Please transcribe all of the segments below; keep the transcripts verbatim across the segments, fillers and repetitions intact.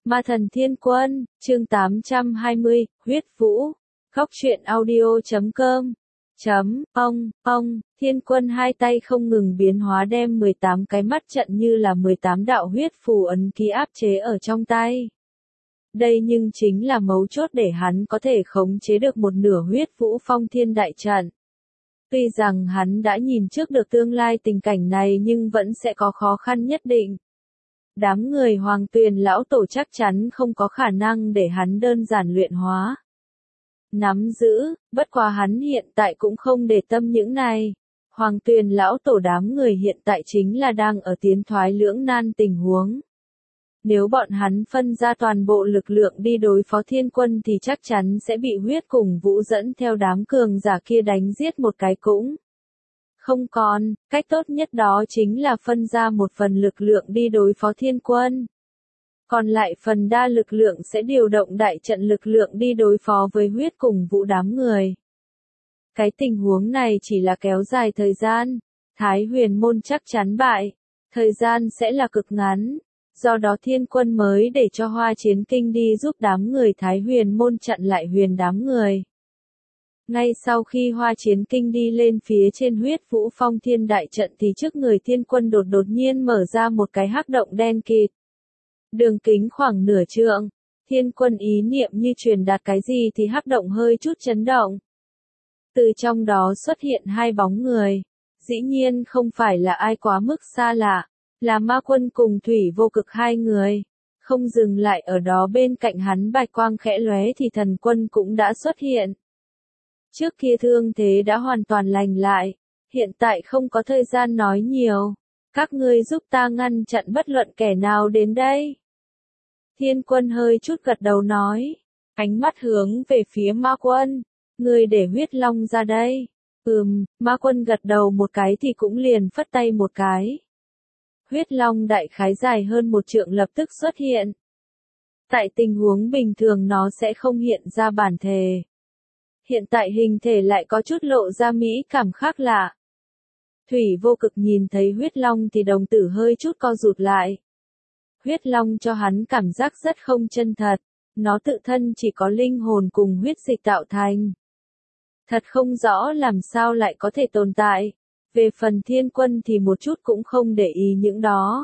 Ma thần thiên quân, chương tám trăm hai mươi, huyết vũ. Góc truyện audio chấm com. Chấm, ông, ông, thiên quân hai tay không ngừng biến hóa đem mười tám cái mắt trận như là mười tám đạo huyết phù ấn ký áp chế ở trong tay. Đây nhưng chính là mấu chốt để hắn có thể khống chế được một nửa huyết vũ phong thiên đại trận. Tuy rằng hắn đã nhìn trước được tương lai tình cảnh này nhưng vẫn sẽ có khó khăn nhất định. Đám người Hoàng Tuyền lão tổ chắc chắn không có khả năng để hắn đơn giản luyện hóa. Nắm giữ, bất quá hắn hiện tại cũng không để tâm những này. Hoàng Tuyền lão tổ đám người hiện tại chính là đang ở tiến thoái lưỡng nan tình huống. Nếu bọn hắn phân ra toàn bộ lực lượng đi đối phó thiên quân thì chắc chắn sẽ bị huyết cùng vũ dẫn theo đám cường giả kia đánh giết một cái cũng không còn, cách tốt nhất đó chính là phân ra một phần lực lượng đi đối phó thiên quân. Còn lại phần đa lực lượng sẽ điều động đại trận lực lượng đi đối phó với huyết cùng vũ đám người. Cái tình huống này chỉ là kéo dài thời gian, Thái Huyền môn chắc chắn bại, thời gian sẽ là cực ngắn. Do đó thiên quân mới để cho Hoa Chiến Kinh đi giúp đám người Thái Huyền môn chặn lại huyền đám người. Ngay sau khi Hoa Chiến Kinh đi lên phía trên huyết vũ phong thiên đại trận thì trước người thiên quân đột đột nhiên mở ra một cái hắc động đen kịt. Đường kính khoảng nửa trượng, thiên quân ý niệm như truyền đạt cái gì thì hắc động hơi chút chấn động. Từ trong đó xuất hiện hai bóng người, dĩ nhiên không phải là ai quá mức xa lạ. Là ma quân cùng thủy vô cực hai người. Không dừng lại ở đó bên cạnh hắn bạch quang khẽ lóe thì thần quân cũng đã xuất hiện. Trước kia thương thế đã hoàn toàn lành lại. Hiện tại không có thời gian nói nhiều. Các ngươi giúp ta ngăn chặn bất luận kẻ nào đến đây. Thiên quân hơi chút gật đầu nói. Ánh mắt hướng về phía ma quân. Ngươi để huyết long ra đây. Ừm, ma quân gật đầu một cái thì cũng liền phất tay một cái. Huyết long đại khái dài hơn một trượng lập tức xuất hiện. Tại tình huống bình thường nó sẽ không hiện ra bản thể. Hiện tại hình thể lại có chút lộ ra mỹ cảm khác lạ. Thủy vô cực nhìn thấy huyết long thì đồng tử hơi chút co rụt lại. Huyết long cho hắn cảm giác rất không chân thật. Nó tự thân chỉ có linh hồn cùng huyết dịch tạo thành. Thật không rõ làm sao lại có thể tồn tại. Về phần thiên quân thì một chút cũng không để ý những đó.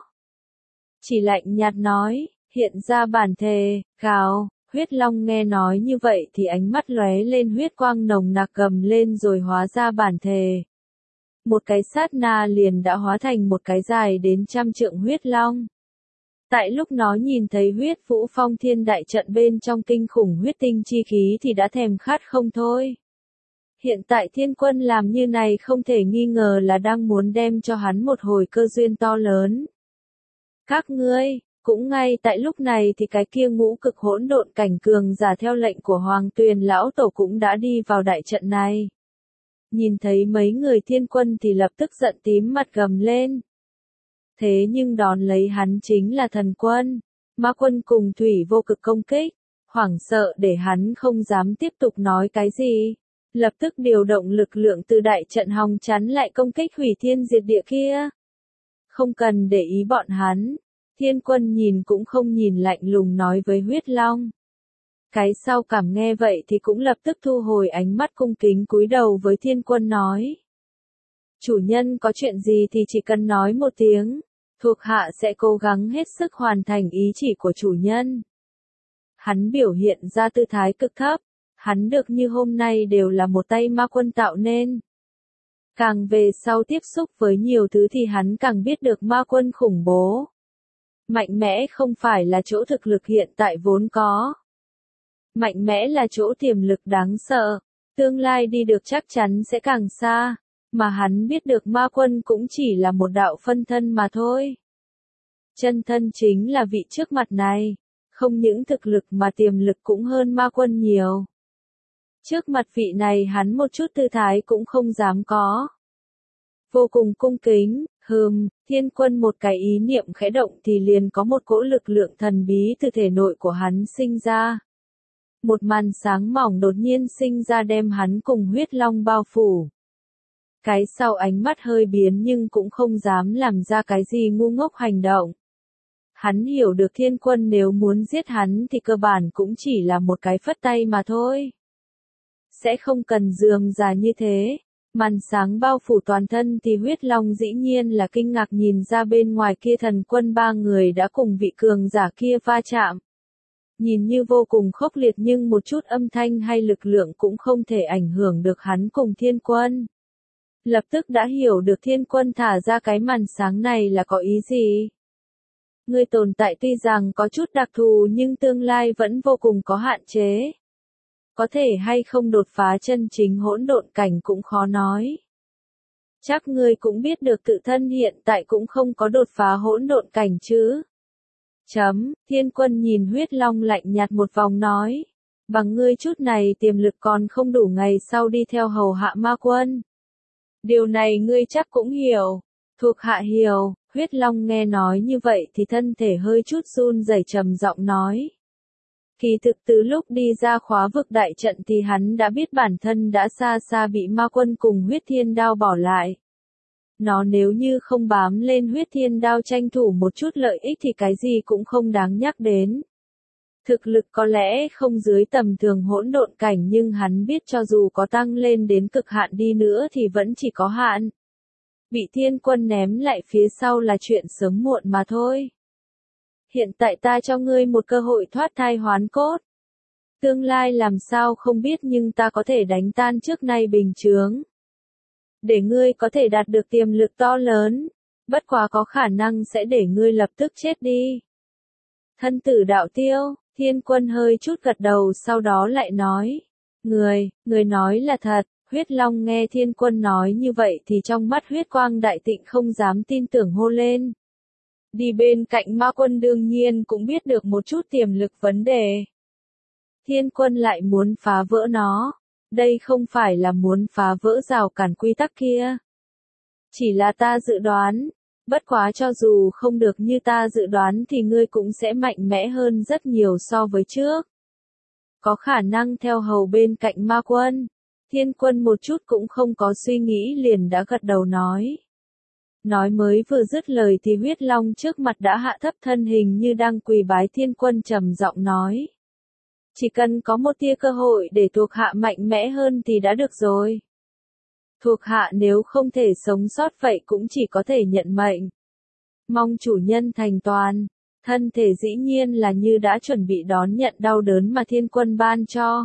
Chỉ lạnh nhạt nói, hiện ra bản thể, gào, huyết long nghe nói như vậy thì ánh mắt lóe lên huyết quang nồng nặc gầm lên rồi hóa ra bản thể. Một cái sát na liền đã hóa thành một cái dài đến trăm trượng huyết long. Tại lúc nó nhìn thấy huyết vũ phong thiên đại trận bên trong kinh khủng huyết tinh chi khí thì đã thèm khát không thôi. Hiện tại thiên quân làm như này không thể nghi ngờ là đang muốn đem cho hắn một hồi cơ duyên to lớn. Các ngươi, cũng ngay tại lúc này thì cái kia ngũ cực hỗn độn cảnh cường giả theo lệnh của Hoàng Tuyền lão tổ cũng đã đi vào đại trận này. Nhìn thấy mấy người thiên quân thì lập tức giận tím mặt gầm lên. Thế nhưng đón lấy hắn chính là thần quân, ma quân cùng thủy vô cực công kích, hoảng sợ để hắn không dám tiếp tục nói cái gì. Lập tức điều động lực lượng từ đại trận hòng chắn lại công kích hủy thiên diệt địa kia. Không cần để ý bọn hắn. Thiên quân nhìn cũng không nhìn lạnh lùng nói với huyết long. Cái sau cảm nghe vậy thì cũng lập tức thu hồi ánh mắt cung kính cúi đầu với thiên quân nói. Chủ nhân có chuyện gì thì chỉ cần nói một tiếng. Thuộc hạ sẽ cố gắng hết sức hoàn thành ý chỉ của chủ nhân. Hắn biểu hiện ra tư thái cực thấp. Hắn được như hôm nay đều là một tay ma quân tạo nên. Càng về sau tiếp xúc với nhiều thứ thì hắn càng biết được ma quân khủng bố. Mạnh mẽ không phải là chỗ thực lực hiện tại vốn có. Mạnh mẽ là chỗ tiềm lực đáng sợ. Tương lai đi được chắc chắn sẽ càng xa. Mà hắn biết được ma quân cũng chỉ là một đạo phân thân mà thôi. Chân thân chính là vị trước mặt này. Không những thực lực mà tiềm lực cũng hơn ma quân nhiều. Trước mặt vị này hắn một chút tư thái cũng không dám có. Vô cùng cung kính, hừm, thiên quân một cái ý niệm khẽ động thì liền có một cỗ lực lượng thần bí từ thể nội của hắn sinh ra. Một màn sáng mỏng đột nhiên sinh ra đem hắn cùng huyết long bao phủ. Cái sau ánh mắt hơi biến nhưng cũng không dám làm ra cái gì ngu ngốc hành động. Hắn hiểu được Thiên Quân nếu muốn giết hắn thì cơ bản cũng chỉ là một cái phất tay mà thôi. Sẽ không cần rườm rà như thế. Màn sáng bao phủ toàn thân thì huyết long dĩ nhiên là kinh ngạc nhìn ra bên ngoài kia thần quân ba người đã cùng vị cường giả kia va chạm. Nhìn như vô cùng khốc liệt nhưng một chút âm thanh hay lực lượng cũng không thể ảnh hưởng được hắn cùng Thiên Quân. Lập tức đã hiểu được Thiên Quân thả ra cái màn sáng này là có ý gì. Ngươi tồn tại tuy rằng có chút đặc thù nhưng tương lai vẫn vô cùng có hạn chế. Có thể hay không đột phá chân chính hỗn độn cảnh cũng khó nói. Chắc ngươi cũng biết được tự thân hiện tại cũng không có đột phá hỗn độn cảnh chứ. Chấm, Thiên Quân nhìn huyết long lạnh nhạt một vòng nói. Bằng ngươi chút này tiềm lực còn không đủ ngày sau đi theo hầu hạ ma quân. Điều này ngươi chắc cũng hiểu. Thuộc hạ hiểu, huyết long nghe nói như vậy thì thân thể hơi chút run rẩy trầm giọng nói. Kỳ thực từ lúc đi ra khóa vực đại trận thì hắn đã biết bản thân đã xa xa bị ma quân cùng huyết thiên đao bỏ lại. Nó nếu như không bám lên huyết thiên đao tranh thủ một chút lợi ích thì cái gì cũng không đáng nhắc đến. Thực lực có lẽ không dưới tầm thường hỗn độn cảnh nhưng hắn biết cho dù có tăng lên đến cực hạn đi nữa thì vẫn chỉ có hạn. Bị Thiên Quân ném lại phía sau là chuyện sớm muộn mà thôi. Hiện tại ta cho ngươi một cơ hội thoát thai hoán cốt. Tương lai làm sao không biết nhưng ta có thể đánh tan trước nay bình chướng. Để ngươi có thể đạt được tiềm lực to lớn, bất quá có khả năng sẽ để ngươi lập tức chết đi. Thân tử đạo tiêu, Thiên Quân hơi chút gật đầu sau đó lại nói. Người, người nói là thật, huyết long nghe Thiên Quân nói như vậy thì trong mắt huyết quang đại tịnh không dám tin tưởng hô lên. Đi bên cạnh ma quân đương nhiên cũng biết được một chút tiềm lực vấn đề. Thiên Quân lại muốn phá vỡ nó. Đây không phải là muốn phá vỡ rào cản quy tắc kia. Chỉ là ta dự đoán. Bất quá cho dù không được như ta dự đoán thì ngươi cũng sẽ mạnh mẽ hơn rất nhiều so với trước. Có khả năng theo hầu bên cạnh ma quân. Thiên Quân một chút cũng không có suy nghĩ liền đã gật đầu nói. Nói mới vừa dứt lời thì huyết long trước mặt đã hạ thấp thân hình như đang quỳ bái Thiên Quân trầm giọng nói. Chỉ cần có một tia cơ hội để thuộc hạ mạnh mẽ hơn thì đã được rồi. Thuộc hạ nếu không thể sống sót vậy cũng chỉ có thể nhận mệnh. Mong chủ nhân thành toàn. Thân thể dĩ nhiên là như đã chuẩn bị đón nhận đau đớn mà Thiên Quân ban cho.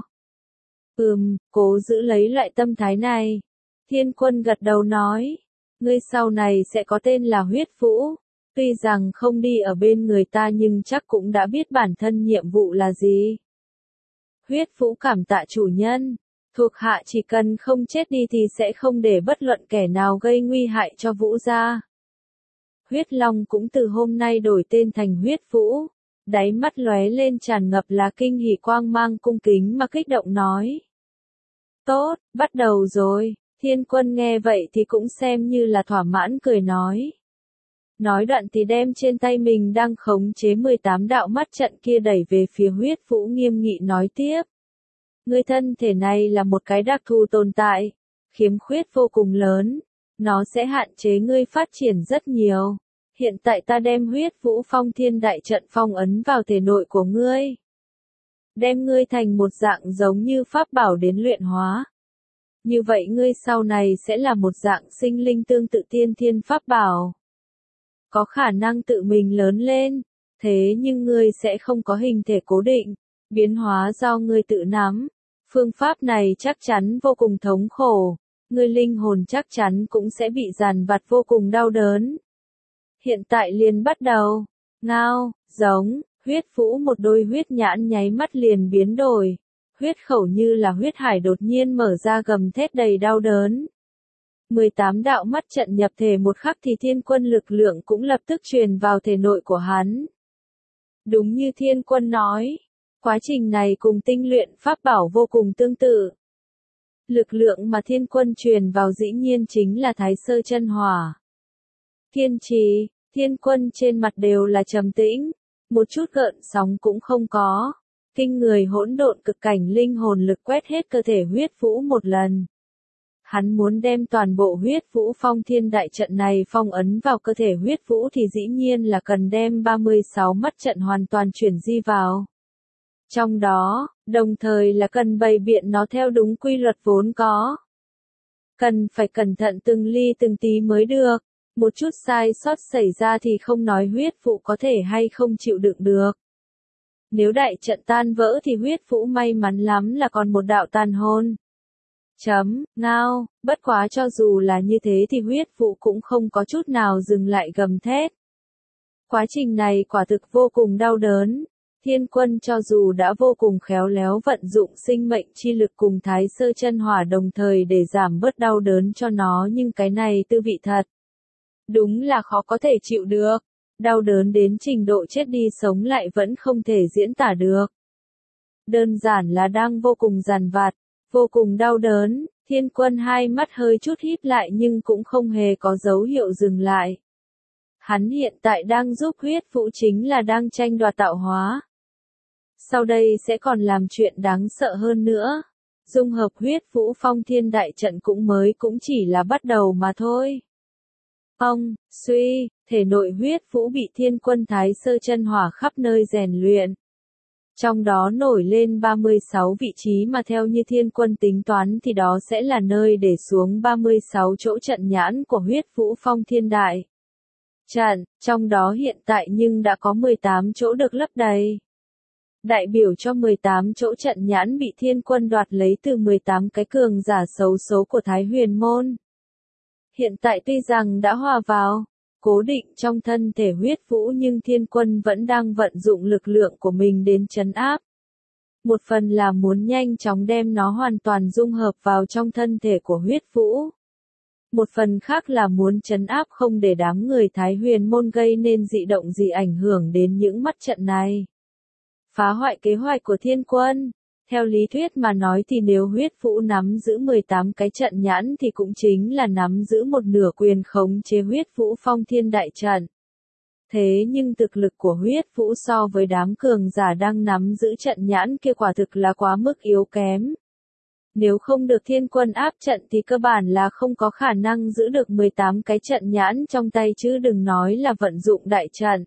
Ừm, cố giữ lấy loại tâm thái này. Thiên Quân gật đầu nói. Ngươi sau này sẽ có tên là Huyết Vũ. Tuy rằng không đi ở bên người ta nhưng chắc cũng đã biết bản thân nhiệm vụ là gì. Huyết Vũ cảm tạ chủ nhân. Thuộc hạ chỉ cần không chết đi thì sẽ không để bất luận kẻ nào gây nguy hại cho Vũ gia. Huyết Long cũng từ hôm nay đổi tên thành Huyết Vũ. Đáy mắt lóe lên tràn ngập là kinh hỉ quang mang cung kính mà kích động nói. Tốt, bắt đầu rồi. Thiên Quân nghe vậy thì cũng xem như là thỏa mãn cười nói. Nói đoạn thì đem trên tay mình đang khống chế mười tám đạo mắt trận kia đẩy về phía Huyết Vũ nghiêm nghị nói tiếp. Người thân thể này là một cái đặc thù tồn tại, khiếm khuyết vô cùng lớn, nó sẽ hạn chế ngươi phát triển rất nhiều. Hiện tại ta đem Huyết Vũ Phong Thiên Đại Trận phong ấn vào thể nội của ngươi. Đem ngươi thành một dạng giống như pháp bảo đến luyện hóa. Như vậy ngươi sau này sẽ là một dạng sinh linh tương tự tiên thiên pháp bảo. Có khả năng tự mình lớn lên, thế nhưng ngươi sẽ không có hình thể cố định, biến hóa do ngươi tự nắm. Phương pháp này chắc chắn vô cùng thống khổ, ngươi linh hồn chắc chắn cũng sẽ bị dằn vặt vô cùng đau đớn. Hiện tại liền bắt đầu, ngao, giống, Huyết Vũ một đôi huyết nhãn nháy mắt liền biến đổi. Huyết khẩu như là huyết hải đột nhiên mở ra gầm thét đầy đau đớn. mười tám đạo mắt trận nhập thể một khắc thì Thiên Quân lực lượng cũng lập tức truyền vào thể nội của hắn. Đúng như Thiên Quân nói, quá trình này cùng tinh luyện pháp bảo vô cùng tương tự. Lực lượng mà Thiên Quân truyền vào dĩ nhiên chính là Thái Sơ Chân Hỏa. Kiên trì, Thiên Quân trên mặt đều là trầm tĩnh, một chút gợn sóng cũng không có. Kinh người hỗn độn cực cảnh linh hồn lực quét hết cơ thể Huyết Vũ một lần. Hắn muốn đem toàn bộ huyết vũ phong thiên đại trận này phong ấn vào cơ thể huyết vũ thì dĩ nhiên là cần đem ba mươi sáu mắt trận hoàn toàn chuyển di vào. Trong đó, đồng thời là cần bày biện nó theo đúng quy luật vốn có. Cần phải cẩn thận từng ly từng tí mới được, một chút sai sót xảy ra thì không nói huyết vũ có thể hay không chịu đựng được. Nếu đại trận tan vỡ thì huyết vũ may mắn lắm là còn một đạo tàn hồn. Chấm, ngao, bất quá cho dù là như thế thì huyết vũ cũng không có chút nào dừng lại gầm thét. Quá trình này quả thực vô cùng đau đớn. Thiên Quân cho dù đã vô cùng khéo léo vận dụng sinh mệnh chi lực cùng Thái Sơ chân hỏa đồng thời để giảm bớt đau đớn cho nó, nhưng cái này tư vị thật. Đúng là khó có thể chịu được. Đau đớn đến trình độ chết đi sống lại vẫn không thể diễn tả được. Đơn giản là đang vô cùng giàn vặt, vô cùng đau đớn. Thiên Quân hai mắt hơi chút híp lại nhưng cũng không hề có dấu hiệu dừng lại. Hắn hiện tại đang giúp huyết vũ chính là đang tranh đoạt tạo hóa. Sau đây sẽ còn làm chuyện đáng sợ hơn nữa. Dung hợp huyết vũ phong thiên đại trận cũng mới cũng chỉ là bắt đầu mà thôi. Ông, suy, thể nội huyết vũ bị Thiên Quân Thái Sơ chân hỏa khắp nơi rèn luyện. Trong đó nổi lên ba mươi sáu vị trí mà theo như Thiên Quân tính toán thì đó sẽ là nơi để xuống ba mươi sáu chỗ trận nhãn của huyết vũ phong thiên đại trận, trong đó hiện tại nhưng đã có mười tám chỗ được lấp đầy. Đại biểu cho mười tám chỗ trận nhãn bị Thiên Quân đoạt lấy từ mười tám cái cường giả xấu số của Thái Huyền Môn. Hiện tại tuy rằng đã hòa vào, cố định trong thân thể huyết vũ nhưng Thiên Quân vẫn đang vận dụng lực lượng của mình đến trấn áp. Một phần là muốn nhanh chóng đem nó hoàn toàn dung hợp vào trong thân thể của huyết vũ. Một phần khác là muốn trấn áp không để đám người Thái Huyền Môn gây nên dị động gì ảnh hưởng đến những mắt trận này. Phá hoại kế hoạch của Thiên Quân. Theo lý thuyết mà nói thì nếu huyết vũ nắm giữ mười tám cái trận nhãn thì cũng chính là nắm giữ một nửa quyền khống chế huyết vũ phong thiên đại trận. Thế nhưng thực lực của huyết vũ so với đám cường giả đang nắm giữ trận nhãn kia quả thực là quá mức yếu kém. Nếu không được Thiên Quân áp trận thì cơ bản là không có khả năng giữ được mười tám cái trận nhãn trong tay chứ đừng nói là vận dụng đại trận.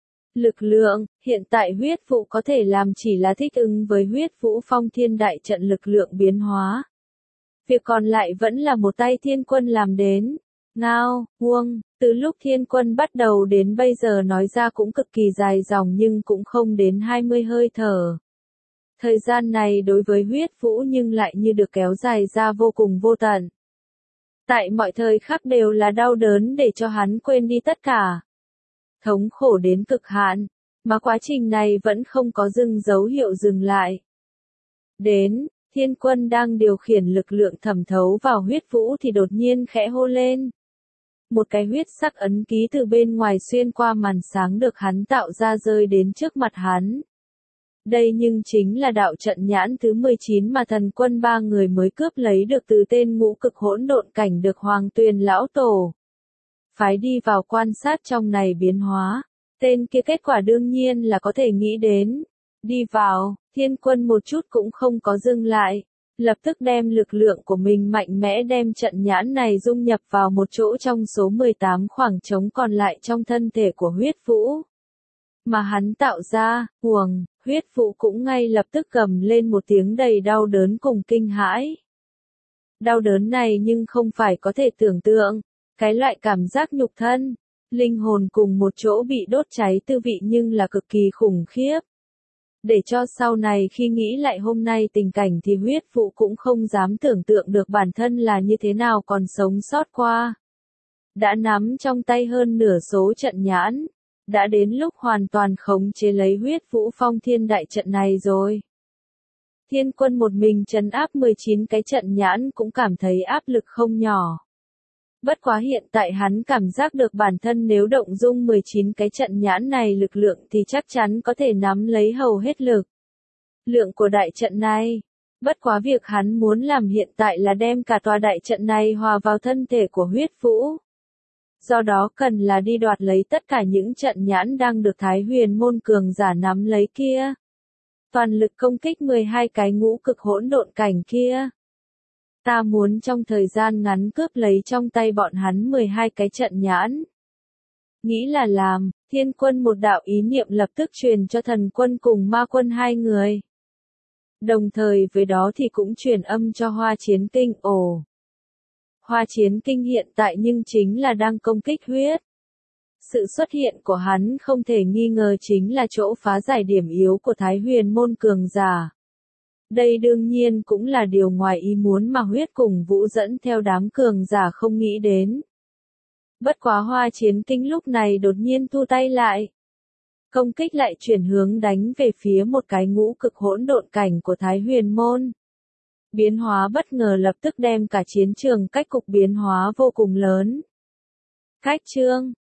Lực lượng, hiện tại huyết vũ có thể làm chỉ là thích ứng với huyết vũ phong thiên đại trận lực lượng biến hóa. Việc còn lại vẫn là một tay Thiên Quân làm đến. Ngao, huông, từ lúc Thiên Quân bắt đầu đến bây giờ nói ra cũng cực kỳ dài dòng nhưng cũng không đến hai mươi hơi thở. Thời gian này đối với huyết vũ nhưng lại như được kéo dài ra vô cùng vô tận. Tại mọi thời khắc đều là đau đớn để cho hắn quên đi tất cả. Thống khổ đến cực hạn, mà quá trình này vẫn không có dừng dấu hiệu dừng lại. Đến, Thiên Quân đang điều khiển lực lượng thẩm thấu vào huyết vũ thì đột nhiên khẽ hô lên. Một cái huyết sắc ấn ký từ bên ngoài xuyên qua màn sáng được hắn tạo ra rơi đến trước mặt hắn. Đây nhưng chính là đạo trận nhãn thứ mười chín mà Thần Quân ba người mới cướp lấy được từ tên ngũ cực hỗn độn cảnh được Hoàng Tuyền lão tổ phái đi vào quan sát trong này biến hóa. Tên kia kết quả đương nhiên là có thể nghĩ đến. Đi vào, Thiên Quân một chút cũng không có dừng lại. Lập tức đem lực lượng của mình mạnh mẽ đem trận nhãn này dung nhập vào một chỗ trong số mười tám khoảng trống còn lại trong thân thể của huyết vũ. Mà hắn tạo ra, huồng, huyết vũ cũng ngay lập tức gầm lên một tiếng đầy đau đớn cùng kinh hãi. Đau đớn này nhưng không phải có thể tưởng tượng. Cái loại cảm giác nhục thân, linh hồn cùng một chỗ bị đốt cháy tư vị nhưng là cực kỳ khủng khiếp. Để cho sau này khi nghĩ lại hôm nay tình cảnh thì huyết vũ cũng không dám tưởng tượng được bản thân là như thế nào còn sống sót qua. Đã nắm trong tay hơn nửa số trận nhãn, đã đến lúc hoàn toàn khống chế lấy huyết vũ phong thiên đại trận này rồi. Thiên Quân một mình trấn áp mười chín cái trận nhãn cũng cảm thấy áp lực không nhỏ. Bất quá hiện tại hắn cảm giác được bản thân nếu động dung mười chín cái trận nhãn này lực lượng thì chắc chắn có thể nắm lấy hầu hết lực lượng của đại trận này. Bất quá việc hắn muốn làm hiện tại là đem cả tòa đại trận này hòa vào thân thể của huyết vũ. Do đó cần là đi đoạt lấy tất cả những trận nhãn đang được Thái Huyền Môn cường giả nắm lấy kia. Toàn lực công kích mười hai cái ngũ cực hỗn độn cảnh kia. Ta muốn trong thời gian ngắn cướp lấy trong tay bọn hắn mười hai cái trận nhãn. Nghĩ là làm, Thiên Quân một đạo ý niệm lập tức truyền cho Thần Quân cùng Ma Quân hai người. Đồng thời với đó thì cũng truyền âm cho Hoa Chiến Kinh. Ồ! Hoa Chiến Kinh hiện tại nhưng chính là đang công kích huyết. Sự xuất hiện của hắn không thể nghi ngờ chính là chỗ phá giải điểm yếu của Thái Huyền môn cường giả. Đây đương nhiên cũng là điều ngoài ý muốn mà huyết cùng Vũ dẫn theo đám cường giả không nghĩ đến. Bất quá Hoa Chiến Kinh lúc này đột nhiên thu tay lại. Công kích lại chuyển hướng đánh về phía một cái ngũ cực hỗn độn cảnh của Thái Huyền môn. Biến hóa bất ngờ lập tức đem cả chiến trường cách cục biến hóa vô cùng lớn. Khách chương